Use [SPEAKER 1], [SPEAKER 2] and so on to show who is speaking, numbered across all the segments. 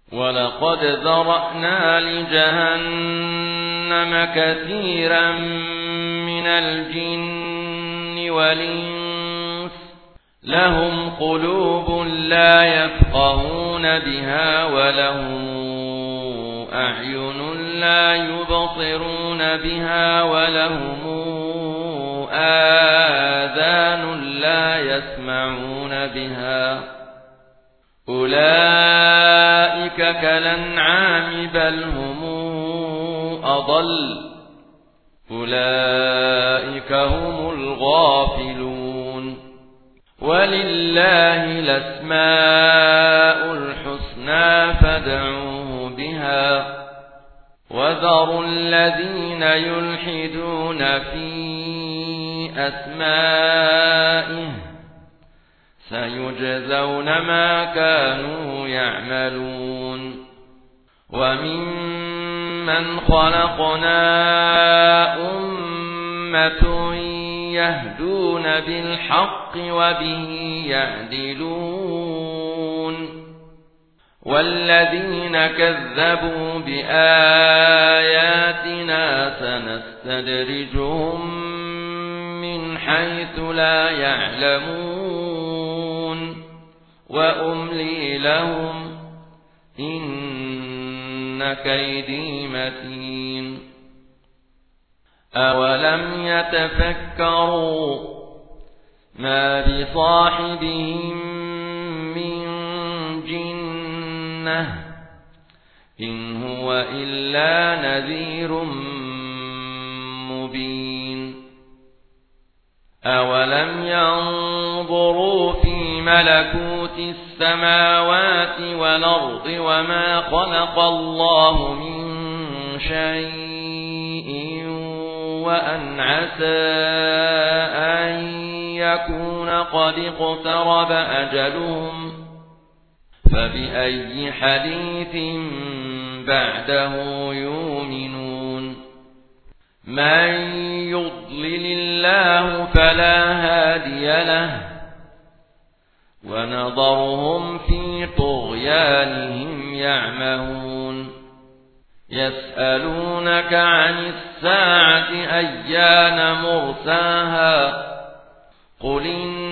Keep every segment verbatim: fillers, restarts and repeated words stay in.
[SPEAKER 1] ولقد ذرأنا لجهنم كثيرا من الجن والإنس لهم قلوب لا يفقهون بها ولهم أعين لا يبصرون بها ولهم آذان لا يسمعون بها أولئك كالأنعام بل هم أضل أولئك هم الغافلون ولله الأسماء الحسنى فادعوه بها وذروا الذين يلحدون في أسمائه سيجزون ما كانوا يعملون وممن خلقنا أمة يهدون بالحق وبه يعدلون والذين كذبوا بآياتنا سنستدرجهم من حيث لا يعلمون وأملي لهم إن كيدي متين أولم يتفكروا ما بصاحبهم من جنة إن هو إلا نذير مبين أولم ينظروا في ملكوت السماوات والأرض وما خلق الله من شيء وأن عسى أن يكون قد اقترب أجلهم فبأي حديث بعده يؤمنون من يضلل الله فلا هادي له ونذرهم في طغيانهم يعمهون يسألونك عن الساعة أيان مرساها قل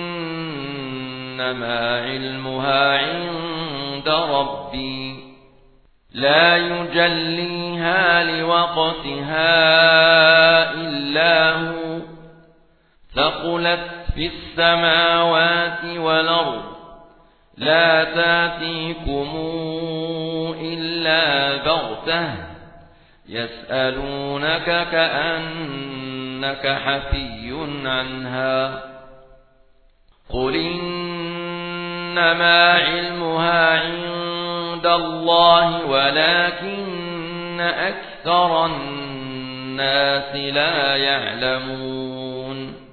[SPEAKER 1] إنما علمها عند ربي لا يجليها لوقتها إلا هو ثقلت في السماوات والأرض لا تأتيكم إلا بغتة يسألونك كأنك حفي عنها قل إنما علمها عند الله ولكن أكثر الناس لا يعلمون